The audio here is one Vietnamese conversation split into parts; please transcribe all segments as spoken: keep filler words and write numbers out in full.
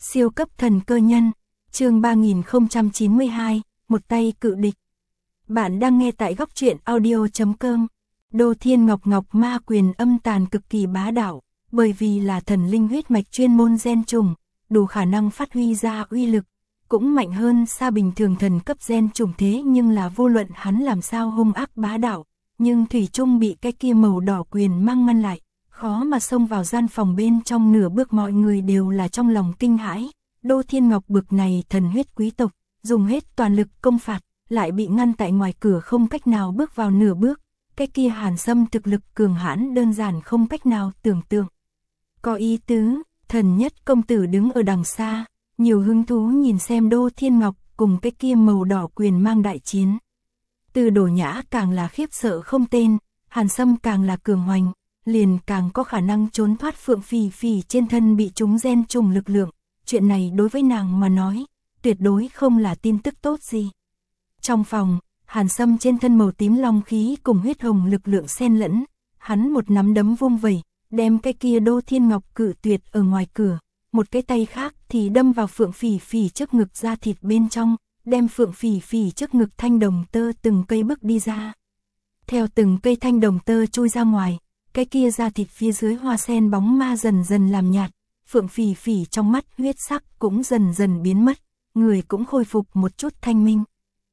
Siêu cấp thần cơ nhân, chương ba nghìn không trăm chín mươi hai, một tay cự địch. Bạn đang nghe tại góc truyện audio chấm com. Đô Thiên Ngọc Ngọc ma quyền âm tàn cực kỳ bá đạo, bởi vì là thần linh huyết mạch chuyên môn gen trùng, đủ khả năng phát huy ra uy lực, cũng mạnh hơn xa bình thường thần cấp gen trùng thế nhưng là vô luận hắn làm sao hung ác bá đạo, nhưng thủy chung bị cái kia màu đỏ quyền mang ngăn lại, khó mà xông vào gian phòng bên trong nửa bước mọi người đều là trong lòng kinh hãi. Đô Thiên Ngọc bực này thần huyết quý tộc, dùng hết toàn lực công phạt, lại bị ngăn tại ngoài cửa không cách nào bước vào nửa bước, cái kia Hàn Sâm thực lực cường hãn đơn giản không cách nào tưởng tượng. Có ý tứ, thần nhất công tử đứng ở đằng xa, nhiều hứng thú nhìn xem Đô Thiên Ngọc cùng cái kia màu đỏ quyền mang đại chiến. Từ Đổ Nhã càng là khiếp sợ không tên, Hàn Sâm càng là cường hoành, liền càng có khả năng trốn thoát Phượng Phỉ Phỉ trên thân bị chúng gen trùng lực lượng. Chuyện này đối với nàng mà nói, tuyệt đối không là tin tức tốt gì. Trong phòng, Hàn Sâm trên thân màu tím long khí cùng huyết hồng lực lượng xen lẫn, hắn một nắm đấm vung vẩy, đem cái kia Đô Thiên Ngọc cự tuyệt ở ngoài cửa, một cái tay khác thì đâm vào Phượng Phỉ Phỉ trước ngực da thịt bên trong, đem Phượng Phỉ Phỉ trước ngực thanh đồng tơ từng cây bước đi ra. Theo từng cây thanh đồng tơ chui ra ngoài, cái kia da thịt phía dưới hoa sen bóng ma dần dần làm nhạt, Phượng Phỉ Phỉ trong mắt huyết sắc cũng dần dần biến mất, người cũng khôi phục một chút thanh minh.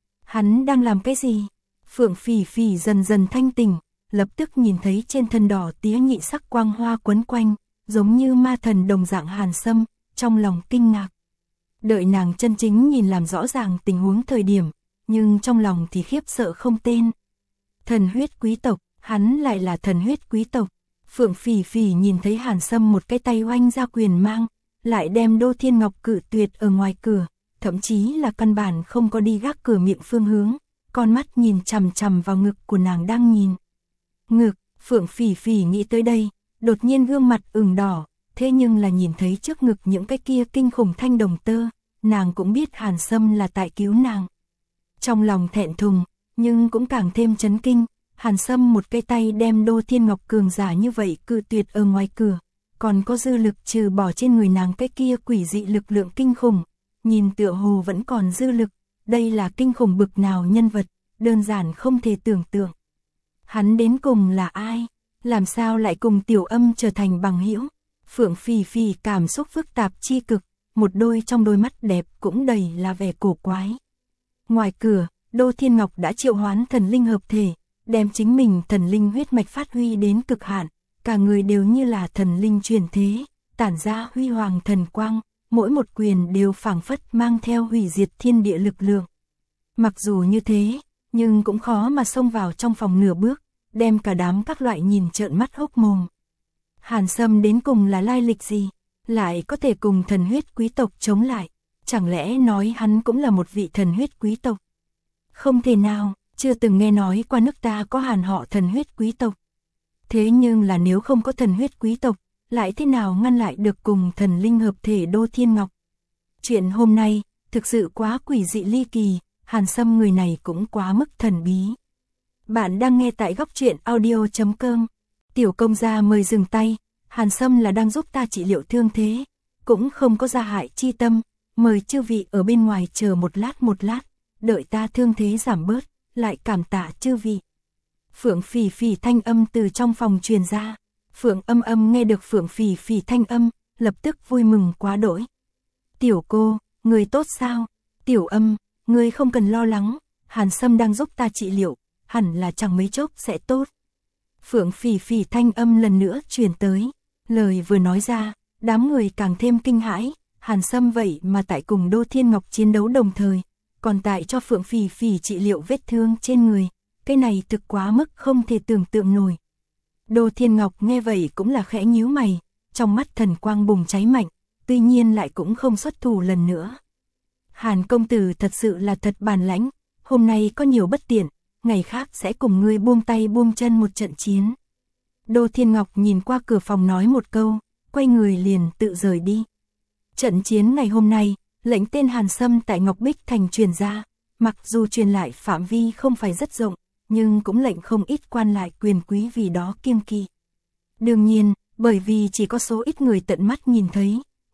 Hắn đang làm cái gì? Phượng Phỉ Phỉ dần dần thanh tỉnh, lập tức nhìn thấy trên thân đỏ tía nhị sắc quang hoa quấn quanh, giống như ma thần đồng dạng Hàn Sâm, trong lòng kinh ngạc. Đợi nàng chân chính nhìn làm rõ ràng tình huống thời điểm, nhưng trong lòng thì khiếp sợ không tên. Thần huyết quý tộc, hắn lại là thần huyết quý tộc. Phượng Phỉ Phỉ nhìn thấy Hàn Sâm một cái tay oanh ra quyền mang, lại đem Đô Thiên Ngọc cự tuyệt ở ngoài cửa, thậm chí là căn bản không có đi gác cửa miệng phương hướng, con mắt nhìn chằm chằm vào ngực của nàng đang nhìn. Ngực, Phượng Phỉ Phỉ nghĩ tới đây, đột nhiên gương mặt ửng đỏ, thế nhưng là nhìn thấy trước ngực những cái kia kinh khủng thanh đồng tơ, nàng cũng biết Hàn Sâm là tại cứu nàng. Trong lòng thẹn thùng, nhưng cũng càng thêm chấn kinh. Hàn Sâm một cái tay đem Đô Thiên Ngọc cường giả như vậy cự tuyệt ở ngoài cửa, còn có dư lực trừ bỏ trên người nàng cái kia quỷ dị lực lượng kinh khủng, nhìn tựa hồ vẫn còn dư lực, đây là kinh khủng bực nào nhân vật, đơn giản không thể tưởng tượng. Hắn đến cùng là ai? Làm sao lại cùng Tiểu Âm trở thành bằng hữu? Phượng Phỉ Phỉ cảm xúc phức tạp chi cực, một đôi trong đôi mắt đẹp cũng đầy là vẻ cổ quái. Ngoài cửa, Đô Thiên Ngọc đã triệu hoán thần linh hợp thể, đem chính mình thần linh huyết mạch phát huy đến cực hạn, cả người đều như là thần linh truyền thế, tản ra huy hoàng thần quang, mỗi một quyền đều phảng phất mang theo hủy diệt thiên địa lực lượng. Mặc dù như thế, nhưng cũng khó mà xông vào trong phòng nửa bước, đem cả đám các loại nhìn trợn mắt hốc mồm. Hàn Sâm đến cùng là lai lịch gì, lại có thể cùng thần huyết quý tộc chống lại, chẳng lẽ nói hắn cũng là một vị thần huyết quý tộc? Không thể nào. Chưa từng nghe nói qua nước ta có Hàn họ thần huyết quý tộc. Thế nhưng là nếu không có thần huyết quý tộc, lại thế nào ngăn lại được cùng thần linh hợp thể Đô Thiên Ngọc? Chuyện hôm nay, thực sự quá quỷ dị ly kỳ, Hàn Sâm người này cũng quá mức thần bí. Bạn đang nghe tại góc truyện audio chấm com. Tiểu công gia mời dừng tay, Hàn Sâm là đang giúp ta trị liệu thương thế, cũng không có gia hại chi tâm, mời chư vị ở bên ngoài chờ một lát một lát, đợi ta thương thế giảm bớt, lại cảm tạ chư vị. Phượng Phỉ Phỉ thanh âm từ trong phòng truyền ra. Phượng Âm Âm nghe được Phượng Phỉ Phỉ thanh âm, lập tức vui mừng quá đỗi. Tiểu cô, người tốt sao? Tiểu Âm, người không cần lo lắng, Hàn Sâm đang giúp ta trị liệu, hẳn là chẳng mấy chốc sẽ tốt. Phượng Phỉ Phỉ thanh âm lần nữa truyền tới. Lời vừa nói ra, đám người càng thêm kinh hãi. Hàn Sâm vậy mà tại cùng Đô Thiên Ngọc chiến đấu đồng thời, còn tại cho Phượng Phỉ Phỉ trị liệu vết thương trên người, cái này thực quá mức không thể tưởng tượng nổi. Đô Thiên Ngọc nghe vậy cũng là khẽ nhíu mày, trong mắt thần quang bùng cháy mạnh, tuy nhiên lại cũng không xuất thủ lần nữa. Hàn công tử thật sự là thật bản lãnh, hôm nay có nhiều bất tiện, ngày khác sẽ cùng ngươi buông tay buông chân một trận chiến. Đô Thiên Ngọc nhìn qua cửa phòng nói một câu, quay người liền tự rời đi. Trận chiến ngày hôm nay, lệnh tên Hàn Sâm tại Ngọc Bích Thành truyền ra, mặc dù truyền lại phạm vi không phải rất rộng, nhưng cũng lệnh không ít quan lại quyền quý vì đó kiêng kỵ. Đương nhiên, bởi vì chỉ có số ít người tận mắt nhìn thấy,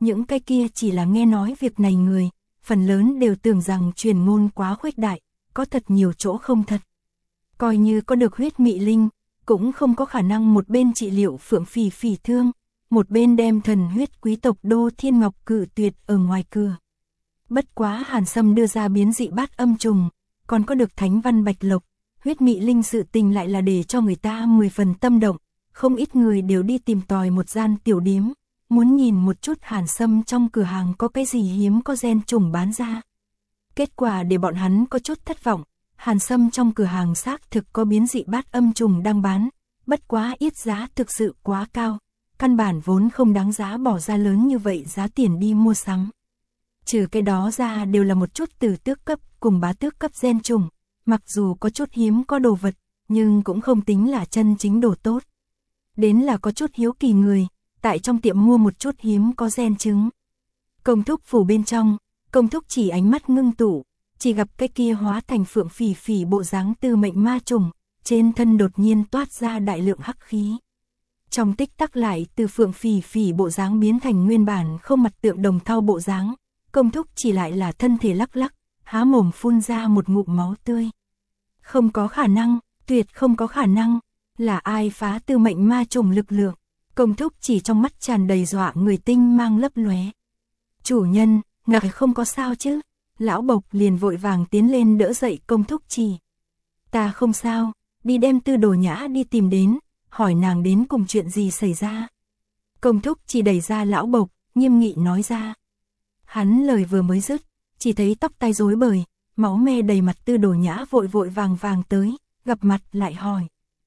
những cái kia chỉ là nghe nói việc này người, phần lớn đều tưởng rằng truyền ngôn quá khuếch đại, có thật nhiều chỗ không thật. Coi như có được huyết mị linh, cũng không có khả năng một bên trị liệu Phượng Phỉ Phỉ thương, một bên đem thần huyết quý tộc Đô Thiên Ngọc cự tuyệt ở ngoài cửa. Bất quá Hàn Sâm đưa ra biến dị bát âm trùng, còn có được thánh văn bạch lộc, huyết mị linh sự tình lại là để cho người ta mười phần tâm động, không ít người đều đi tìm tòi một gian tiểu điếm, muốn nhìn một chút Hàn Sâm trong cửa hàng có cái gì hiếm có gen trùng bán ra. Kết quả để bọn hắn có chút thất vọng, Hàn Sâm trong cửa hàng xác thực có biến dị bát âm trùng đang bán, bất quá yết giá thực sự quá cao, căn bản vốn không đáng giá bỏ ra lớn như vậy giá tiền đi mua sắm. Trừ cái đó ra đều là một chút từ tước cấp cùng bá tước cấp gen trùng, mặc dù có chút hiếm có đồ vật, nhưng cũng không tính là chân chính đồ tốt. Đến là có chút hiếu kỳ người, tại trong tiệm mua một chút hiếm có gen trứng. Công thúc phủ bên trong, công thúc chỉ ánh mắt ngưng tụ, chỉ gặp cái kia hóa thành Phượng Phỉ Phỉ bộ dáng tư mệnh ma trùng, trên thân đột nhiên toát ra đại lượng hắc khí. Trong tích tắc lại từ Phượng Phỉ Phỉ bộ dáng biến thành nguyên bản không mặt tượng đồng thau bộ dáng, công thúc chỉ lại là thân thể lắc lắc, há mồm phun ra một ngụm máu tươi. Không có khả năng, tuyệt không có khả năng, là ai phá tư mệnh ma trùng lực lượng, công thúc chỉ trong mắt tràn đầy dọa người tinh mang lấp lóe. Chủ nhân, ngài không có sao chứ? Lão Bộc liền vội vàng tiến lên đỡ dậy công thúc chỉ. Ta không sao, đi đem Tư Đồ Nhã đi tìm đến, hỏi nàng đến cùng chuyện gì xảy ra. Công thúc chỉ đẩy ra Lão Bộc, nghiêm nghị nói ra. Hắn lời vừa mới dứt, chỉ thấy tóc tai rối bời, máu me đầy mặt Tư Đồ Nhã vội vội vàng vàng tới, gặp mặt lại hỏi.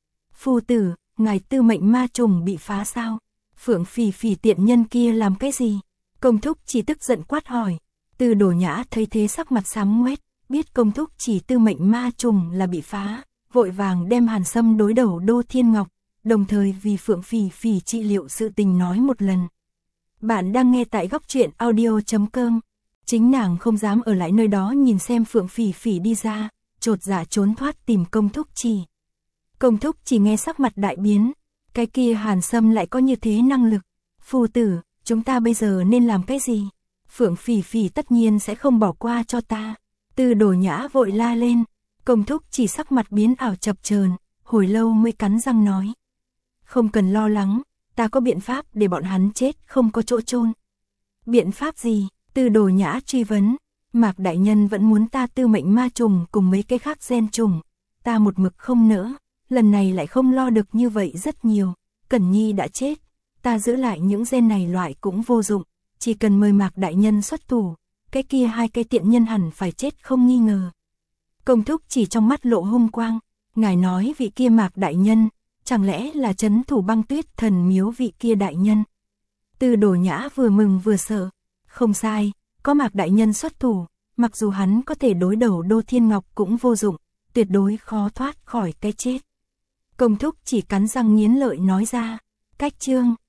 Phu tử, ngài tư mệnh ma trùng bị phá sao? Phượng Phỉ Phỉ tiện nhân kia làm cái gì? Công thúc chỉ tức giận quát hỏi. Tư Đồ Nhã thấy thế sắc mặt xám ngoét, biết công thúc chỉ tư mệnh ma trùng là bị phá, vội vàng đem Hàn Sâm đối đầu Đô Thiên Ngọc, đồng thời vì Phượng Phỉ Phỉ trị liệu sự tình nói một lần. Bạn đang nghe tại góc truyện audio chấm com. Chính nàng không dám ở lại nơi đó nhìn xem Phượng Phỉ Phỉ đi ra, chột dạ trốn thoát tìm công thúc chỉ. Công thúc chỉ nghe sắc mặt đại biến, cái kia Hàn Sâm lại có như thế năng lực. Phu tử, chúng ta bây giờ nên làm cái gì? Phượng Phỉ Phỉ tất nhiên sẽ không bỏ qua cho ta. Tư Đồ Nhã vội la lên, công thúc chỉ sắc mặt biến ảo chập chờn, hồi lâu mới cắn răng nói. Không cần lo lắng, ta có biện pháp để bọn hắn chết không có chỗ chôn. Biện pháp gì? Tư Đồ Nhã truy vấn. Mạc đại nhân vẫn muốn ta tư mệnh ma trùng cùng mấy cái khác gen trùng, ta một mực không nỡ, lần này lại không lo được như vậy rất nhiều. Cẩn Nhi đã chết, ta giữ lại những gen này loại cũng vô dụng, chỉ cần mời Mạc đại nhân xuất thủ, cái kia hai cái tiện nhân hẳn phải chết không nghi ngờ. Công thúc chỉ trong mắt lộ hung quang, ngài nói vị kia Mạc đại nhân, chẳng lẽ là trấn thủ Băng Tuyết thần miếu vị kia đại nhân? Tư Đồ Nhã vừa mừng vừa sợ, không sai, có Mạc đại nhân xuất thủ, mặc dù hắn có thể đối đầu Đô Thiên Ngọc cũng vô dụng, tuyệt đối khó thoát khỏi cái chết. Công thúc chỉ cắn răng nghiến lợi nói ra, cách chương.